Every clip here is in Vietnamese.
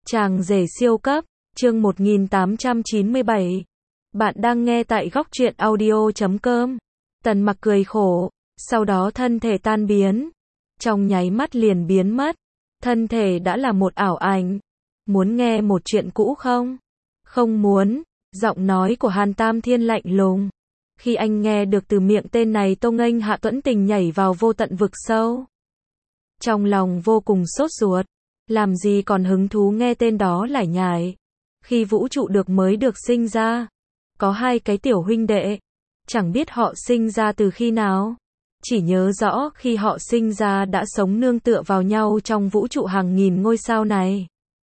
Chàng rể siêu cấp, chương 1897. Bạn đang nghe tại góc truyện audio.com. Tần Mặc cười khổ, sau đó thân thể tan biến. Trong nháy mắt liền biến mất. Thân thể đã là một ảo ảnh. Muốn nghe một chuyện cũ không? Không muốn. Giọng nói của Hàn Tam Thiên lạnh lùng. Khi anh nghe được từ miệng tên này, Tô Nghênh Hạ tuẫn tình nhảy vào vô tận vực sâu. Trong lòng vô cùng sốt ruột. Làm gì còn hứng thú nghe tên đó lải nhải. Khi vũ trụ mới được sinh ra, có hai cái tiểu huynh đệ. Chẳng biết họ sinh ra từ khi nào. Chỉ nhớ rõ khi họ sinh ra đã sống nương tựa vào nhau trong vũ trụ hàng nghìn ngôi sao này.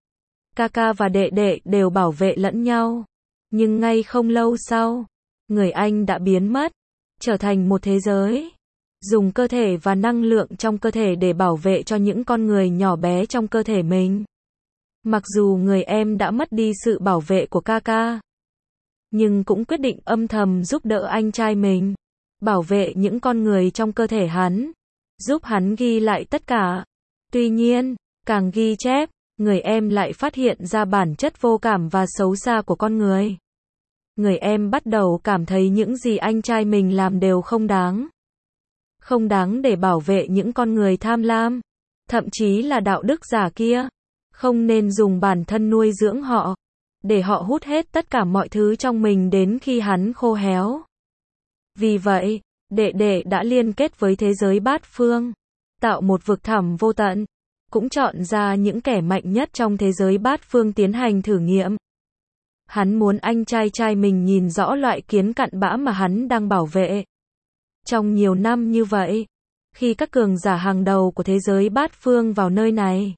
Ca và đệ đệ đều bảo vệ lẫn nhau. Nhưng ngay không lâu sau, người anh đã biến mất, trở thành một thế giới. Dùng cơ thể và năng lượng trong cơ thể để bảo vệ cho những con người nhỏ bé trong cơ thể mình. Mặc dù người em đã mất đi sự bảo vệ của ca, nhưng cũng quyết định âm thầm giúp đỡ anh trai mình, bảo vệ những con người trong cơ thể hắn, giúp hắn ghi lại tất cả. Tuy nhiên, càng ghi chép, người em lại phát hiện ra bản chất vô cảm và xấu xa của con người. Người em bắt đầu cảm thấy những gì anh trai mình làm đều không đáng. Không đáng để bảo vệ những con người tham lam, thậm chí là đạo đức giả kia. Không nên dùng bản thân nuôi dưỡng họ, để họ hút hết tất cả mọi thứ trong mình đến khi hắn khô héo. Vì vậy, đệ đệ đã liên kết với thế giới bát phương, tạo một vực thẳm vô tận, cũng chọn ra những kẻ mạnh nhất trong thế giới bát phương tiến hành thử nghiệm. Hắn muốn anh trai mình nhìn rõ loại kiến cặn bã mà hắn đang bảo vệ. Trong nhiều năm như vậy, khi các cường giả hàng đầu của thế giới bát phương vào nơi này,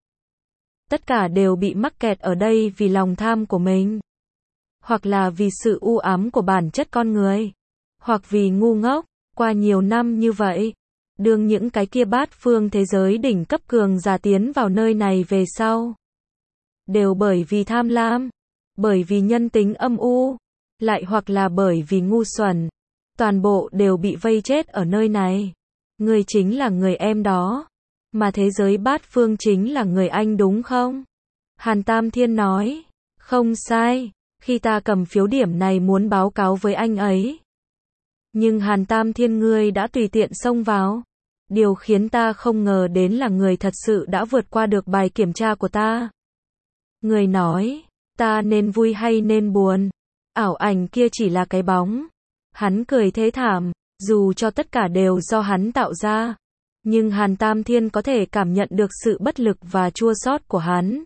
tất cả đều bị mắc kẹt ở đây vì lòng tham của mình, hoặc là vì sự u ám của bản chất con người, hoặc vì ngu ngốc. Qua nhiều năm như vậy, đương những cái kia bát phương thế giới đỉnh cấp cường giả tiến vào nơi này về sau, đều bởi vì tham lam, bởi vì nhân tính âm u, lại hoặc là bởi vì ngu xuẩn, toàn bộ đều bị vây chết ở nơi này. Người chính là người em đó, mà thế giới bát phương chính là người anh đúng không? Hàn Tam Thiên nói, không sai, khi ta cầm phiếu điểm này muốn báo cáo với anh ấy. Nhưng Hàn Tam Thiên, ngươi đã tùy tiện xông vào. Điều khiến ta không ngờ đến là người thật sự đã vượt qua được bài kiểm tra của ta. Người nói, ta nên vui hay nên buồn? Ảo ảnh kia chỉ là cái bóng. Hắn cười thế thảm, dù cho tất cả đều do hắn tạo ra. Nhưng Hàn Tam Thiên có thể cảm nhận được sự bất lực và chua xót của hắn.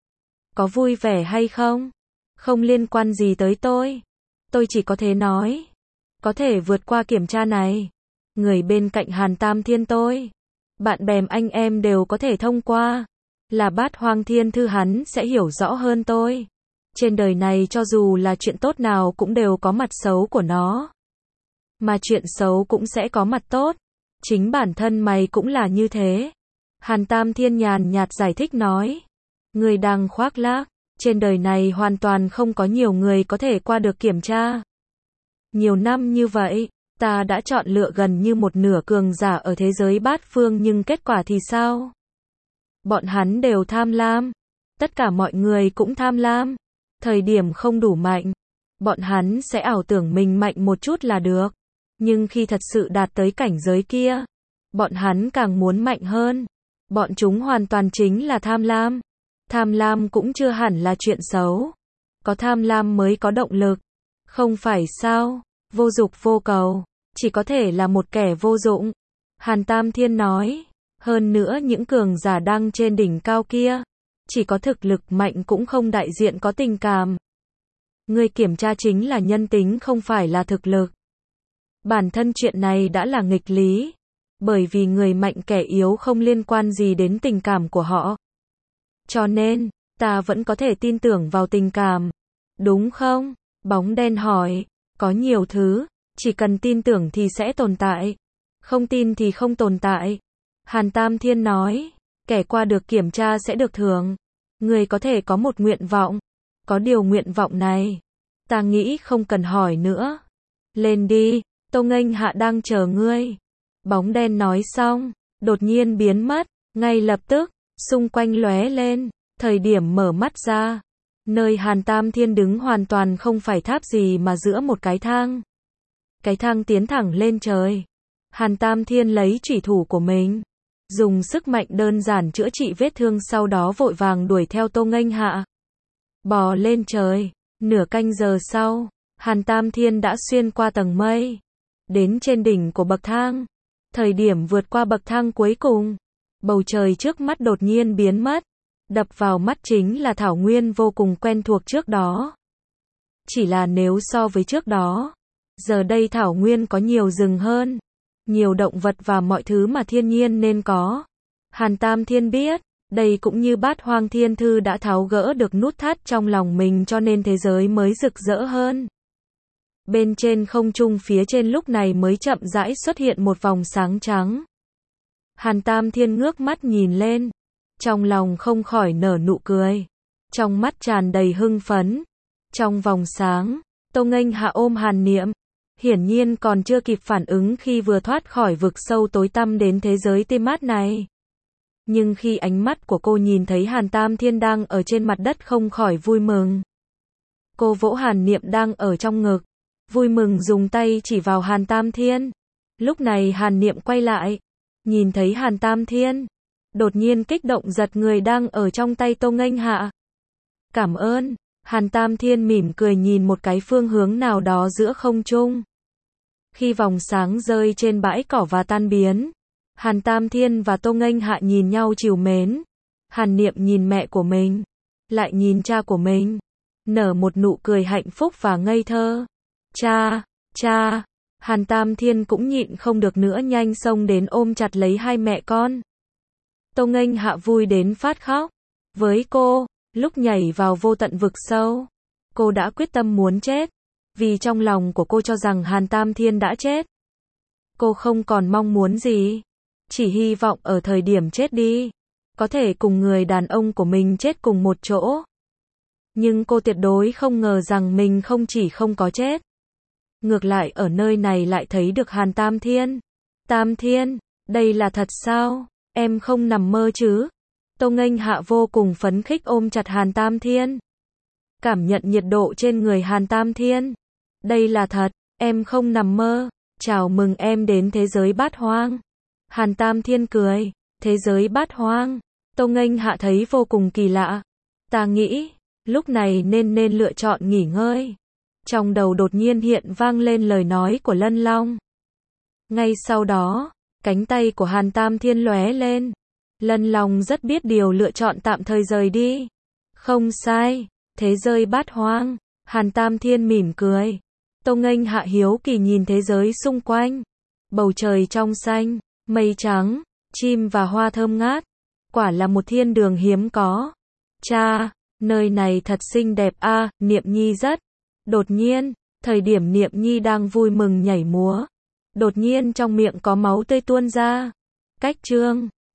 Có vui vẻ hay không? Không liên quan gì tới tôi. Tôi chỉ có thể nói, có thể vượt qua kiểm tra này. Người bên cạnh Hàn Tam Thiên tôi, bạn bè anh em đều có thể thông qua. Là Bát Hoang Thiên Thư hắn sẽ hiểu rõ hơn tôi. Trên đời này cho dù là chuyện tốt nào cũng đều có mặt xấu của nó. Mà chuyện xấu cũng sẽ có mặt tốt. Chính bản thân mày cũng là như thế. Hàn Tam Thiên nhàn nhạt giải thích nói. Người đang khoác lác. Trên đời này hoàn toàn không có nhiều người có thể qua được kiểm tra. Nhiều năm như vậy, ta đã chọn lựa gần như một nửa cường giả ở thế giới bát phương, nhưng kết quả thì sao? Bọn hắn đều tham lam. Tất cả mọi người cũng tham lam. Thời điểm không đủ mạnh, bọn hắn sẽ ảo tưởng mình mạnh một chút là được. Nhưng khi thật sự đạt tới cảnh giới kia, bọn hắn càng muốn mạnh hơn. Bọn chúng hoàn toàn chính là tham lam. Tham lam cũng chưa hẳn là chuyện xấu. Có tham lam mới có động lực. Không phải sao? Vô dục vô cầu, chỉ có thể là một kẻ vô dụng. Hàn Tam Thiên nói. Hơn nữa những cường giả đang trên đỉnh cao kia, chỉ có thực lực mạnh cũng không đại diện có tình cảm. Người kiểm tra chính là nhân tính, không phải là thực lực. Bản thân chuyện này đã là nghịch lý. Bởi vì người mạnh kẻ yếu không liên quan gì đến tình cảm của họ. Cho nên, ta vẫn có thể tin tưởng vào tình cảm. Đúng không? Bóng đen hỏi. Có nhiều thứ, chỉ cần tin tưởng thì sẽ tồn tại. Không tin thì không tồn tại. Hàn Tam Thiên nói. Kẻ qua được kiểm tra sẽ được thưởng. Người có thể có một nguyện vọng. Có điều nguyện vọng này, ta nghĩ không cần hỏi nữa. Lên đi, Tô Nghênh Hạ đang chờ ngươi. Bóng đen nói xong, đột nhiên biến mất. Ngay lập tức, xung quanh lóe lên Thời điểm mở mắt ra, nơi Hàn Tam Thiên đứng hoàn toàn không phải tháp gì mà giữa một cái thang. Cái thang tiến thẳng lên trời. Hàn Tam Thiên lấy chủy thủ của mình, dùng sức mạnh đơn giản chữa trị vết thương, sau đó vội vàng đuổi theo Tô Nghênh Hạ. Bò lên trời, nửa canh giờ sau, Hàn Tam Thiên đã xuyên qua tầng mây, đến trên đỉnh của bậc thang. Thời điểm vượt qua bậc thang cuối cùng, bầu trời trước mắt đột nhiên biến mất. Đập vào mắt chính là thảo nguyên vô cùng quen thuộc trước đó. Chỉ là nếu so với trước đó, giờ đây thảo nguyên có nhiều rừng hơn, nhiều động vật và mọi thứ mà thiên nhiên nên có. Hàn Tam Thiên biết, đây cũng như Bát Hoang Thiên Thư đã tháo gỡ được nút thắt trong lòng mình, cho nên thế giới mới rực rỡ hơn. Bên trên không trung phía trên lúc này mới chậm rãi xuất hiện một vòng sáng trắng. Hàn Tam Thiên ngước mắt nhìn lên, trong lòng không khỏi nở nụ cười, trong mắt tràn đầy hưng phấn. Trong vòng sáng, Tô Nghênh Hạ ôm Hàn Niệm, hiển nhiên còn chưa kịp phản ứng khi vừa thoát khỏi vực sâu tối tăm đến thế giới tê mát này. Nhưng khi ánh mắt của cô nhìn thấy Hàn Tam Thiên đang ở trên mặt đất không khỏi vui mừng. Cô vỗ Hàn Niệm đang ở trong ngực, vui mừng dùng tay chỉ vào Hàn Tam Thiên. Lúc này Hàn Niệm quay lại, nhìn thấy Hàn Tam Thiên, đột nhiên kích động giật người đang ở trong tay Tô Nghênh Hạ. Cảm ơn. Hàn Tam Thiên mỉm cười nhìn một cái phương hướng nào đó giữa không trung. Khi vòng sáng rơi trên bãi cỏ và tan biến, Hàn Tam Thiên và Tô Nghênh Hạ nhìn nhau trìu mến. Hàn Niệm nhìn mẹ của mình, lại nhìn cha của mình, nở một nụ cười hạnh phúc và ngây thơ. Cha, cha. Hàn Tam Thiên cũng nhịn không được nữa, nhanh xông đến ôm chặt lấy hai mẹ con. Tô Nghênh Hạ vui đến phát khóc. Với cô, lúc nhảy vào vô tận vực sâu, cô đã quyết tâm muốn chết, vì trong lòng của cô cho rằng Hàn Tam Thiên đã chết. Cô không còn mong muốn gì, chỉ hy vọng ở thời điểm chết đi, có thể cùng người đàn ông của mình chết cùng một chỗ. Nhưng cô tuyệt đối không ngờ rằng mình không chỉ không có chết, ngược lại ở nơi này lại thấy được Hàn Tam Thiên. Tam Thiên, đây là thật sao? Em không nằm mơ chứ? Tô Nghênh Hạ vô cùng phấn khích ôm chặt Hàn Tam Thiên, cảm nhận nhiệt độ trên người Hàn Tam Thiên. Đây là thật, em không nằm mơ. Chào mừng em đến thế giới Bát Hoang. Hàn Tam Thiên cười. Thế giới Bát Hoang. Tô Nghênh Hạ thấy vô cùng kỳ lạ. Ta nghĩ, lúc này nên lựa chọn nghỉ ngơi. Trong đầu đột nhiên hiện vang lên lời nói của Lân Long. Ngay sau đó, cánh tay của Hàn Tam Thiên lóe lên. Lân Long rất biết điều, lựa chọn tạm thời rời đi. Không sai, thế giới Bát Hoang. Hàn Tam Thiên mỉm cười. Tô Nghênh Hạ hiếu kỳ nhìn thế giới xung quanh. Bầu trời trong xanh, mây trắng, chim và hoa thơm ngát. Quả là một thiên đường hiếm có. Cha, nơi này thật xinh đẹp a. Niệm Nhi rất. Đột nhiên, thời điểm Niệm Nhi đang vui mừng nhảy múa, đột nhiên trong miệng có máu tươi tuôn ra. Cách chương